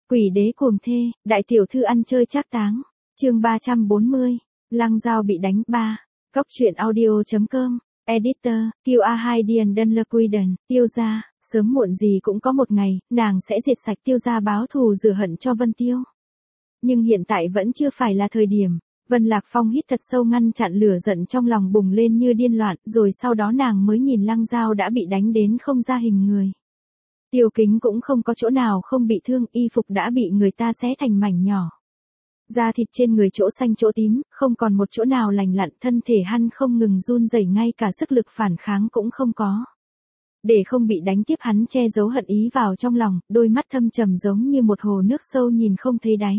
Quỷ đế cuồng thê, đại tiểu thư ăn chơi trác táng. Chương 340. Lăng Dao bị đánh 3. Cóc truyện audio.com. Editor, QA2 Điền Đơn Lơ Quy Đần, Tiêu gia, sớm muộn gì cũng có một ngày, nàng sẽ diệt sạch Tiêu gia báo thù rửa hận cho Vân Tiêu. Nhưng hiện tại vẫn chưa phải là thời điểm. Vân Lạc Phong hít thật sâu ngăn chặn lửa giận trong lòng bùng lên như điên loạn, rồi sau đó nàng mới nhìn Lăng Dao đã bị đánh đến không ra hình người. Tiêu Kính cũng không có chỗ nào không bị thương, y phục đã bị người ta xé thành mảnh nhỏ. Da thịt trên người chỗ xanh chỗ tím, không còn một chỗ nào lành lặn, thân thể hắn không ngừng run rẩy, ngay cả sức lực phản kháng cũng không có. Để không bị đánh tiếp, hắn che giấu hận ý vào trong lòng, đôi mắt thâm trầm giống như một hồ nước sâu nhìn không thấy đáy.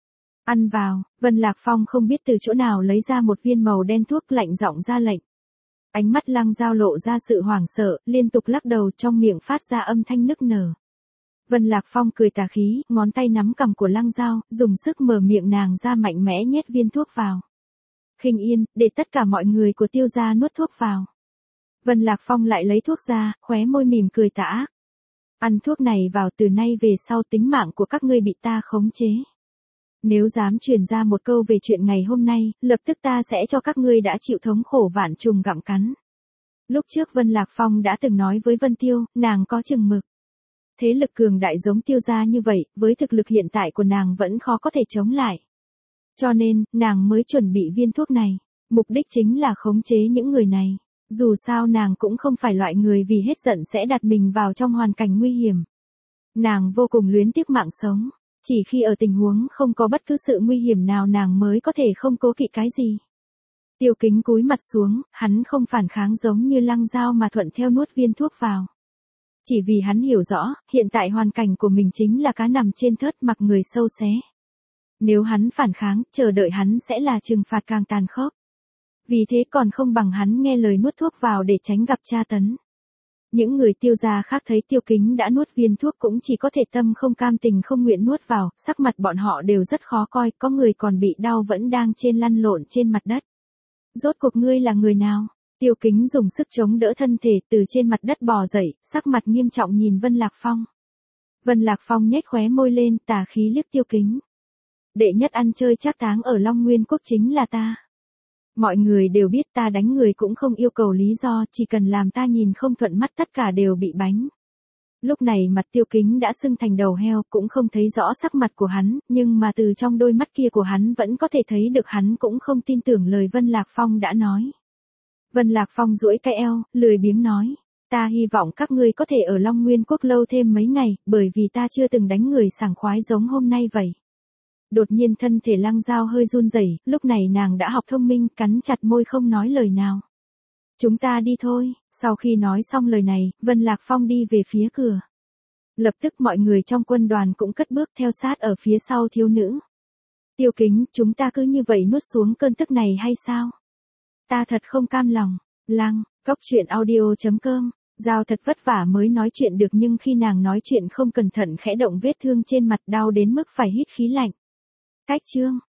Ăn vào, Vân Lạc Phong không biết từ chỗ nào lấy ra một viên màu đen thuốc, lạnh giọng ra lệnh. Ánh mắt Lăng Dao lộ ra sự hoảng sợ, liên tục lắc đầu, trong miệng phát ra âm thanh nức nở. Vân Lạc Phong cười tà khí, ngón tay nắm cằm của Lăng Dao, dùng sức mở miệng nàng ra, mạnh mẽ nhét viên thuốc vào. Khinh Yên, để tất cả mọi người của Tiêu gia nuốt thuốc vào. Vân Lạc Phong lại lấy thuốc ra, khóe môi mỉm cười tà ác. Ăn thuốc này vào, từ nay về sau tính mạng của các ngươi bị ta khống chế. Nếu dám truyền ra một câu về chuyện ngày hôm nay, lập tức ta sẽ cho các ngươi đã chịu thống khổ vạn trùng gặm cắn. Lúc trước Vân Lạc Phong đã từng nói với Vân Tiêu, nàng có chừng mực. Thế lực cường đại giống Tiêu gia như vậy, với thực lực hiện tại của nàng vẫn khó có thể chống lại. Cho nên, nàng mới chuẩn bị viên thuốc này. Mục đích chính là khống chế những người này. Dù sao nàng cũng không phải loại người vì hết giận sẽ đặt mình vào trong hoàn cảnh nguy hiểm. Nàng vô cùng luyến tiếc mạng sống. Chỉ khi ở tình huống không có bất cứ sự nguy hiểm nào nàng mới có thể không cố kỵ cái gì. Tiêu Kính cúi mặt xuống, hắn không phản kháng giống như Lăng Dao mà thuận theo nuốt viên thuốc vào. Chỉ vì hắn hiểu rõ, hiện tại hoàn cảnh của mình chính là cá nằm trên thớt mặc người sâu xé. Nếu hắn phản kháng, chờ đợi hắn sẽ là trừng phạt càng tàn khốc. Vì thế còn không bằng hắn nghe lời nuốt thuốc vào để tránh gặp tra tấn. Những người Tiêu gia khác thấy Tiêu Kính đã nuốt viên thuốc cũng chỉ có thể tâm không cam tình không nguyện nuốt vào, sắc mặt bọn họ đều rất khó coi, có người còn bị đau vẫn đang lăn lộn trên mặt đất. Rốt cuộc ngươi là người nào? Tiêu Kính dùng sức chống đỡ thân thể từ trên mặt đất bò dậy, sắc mặt nghiêm trọng nhìn Vân Lạc Phong. Vân Lạc Phong nhếch khóe môi lên, tà khí liếc Tiêu Kính. Đệ nhất ăn chơi trác táng ở Long Nguyên Quốc chính là ta. Mọi người đều biết ta đánh người cũng không yêu cầu lý do, chỉ cần làm ta nhìn không thuận mắt tất cả đều bị bánh. Lúc này mặt Tiêu Kính đã sưng thành đầu heo, cũng không thấy rõ sắc mặt của hắn, nhưng mà từ trong đôi mắt kia của hắn vẫn có thể thấy được hắn cũng không tin tưởng lời Vân Lạc Phong đã nói. Vân Lạc Phong duỗi cái eo, lười biếng nói. Ta hy vọng các ngươi có thể ở Long Nguyên Quốc lâu thêm mấy ngày, bởi vì ta chưa từng đánh người sảng khoái giống hôm nay vậy. Đột nhiên thân thể Lăng Dao hơi run rẩy, lúc này nàng đã học thông minh, cắn chặt môi không nói lời nào. Chúng ta đi thôi. Sau khi nói xong lời này, Vân Lạc Phong đi về phía cửa. Lập tức mọi người trong quân đoàn cũng cất bước theo sát ở phía sau thiếu nữ. Tiêu Kính, chúng ta cứ như vậy nuốt xuống cơn tức này hay sao? Ta thật không cam lòng. Lăng, Cóc truyện audio.com. Dao thật vất vả mới nói chuyện được, nhưng khi nàng nói chuyện không cẩn thận khẽ động vết thương trên mặt, đau đến mức phải hít khí lạnh. Cách chương.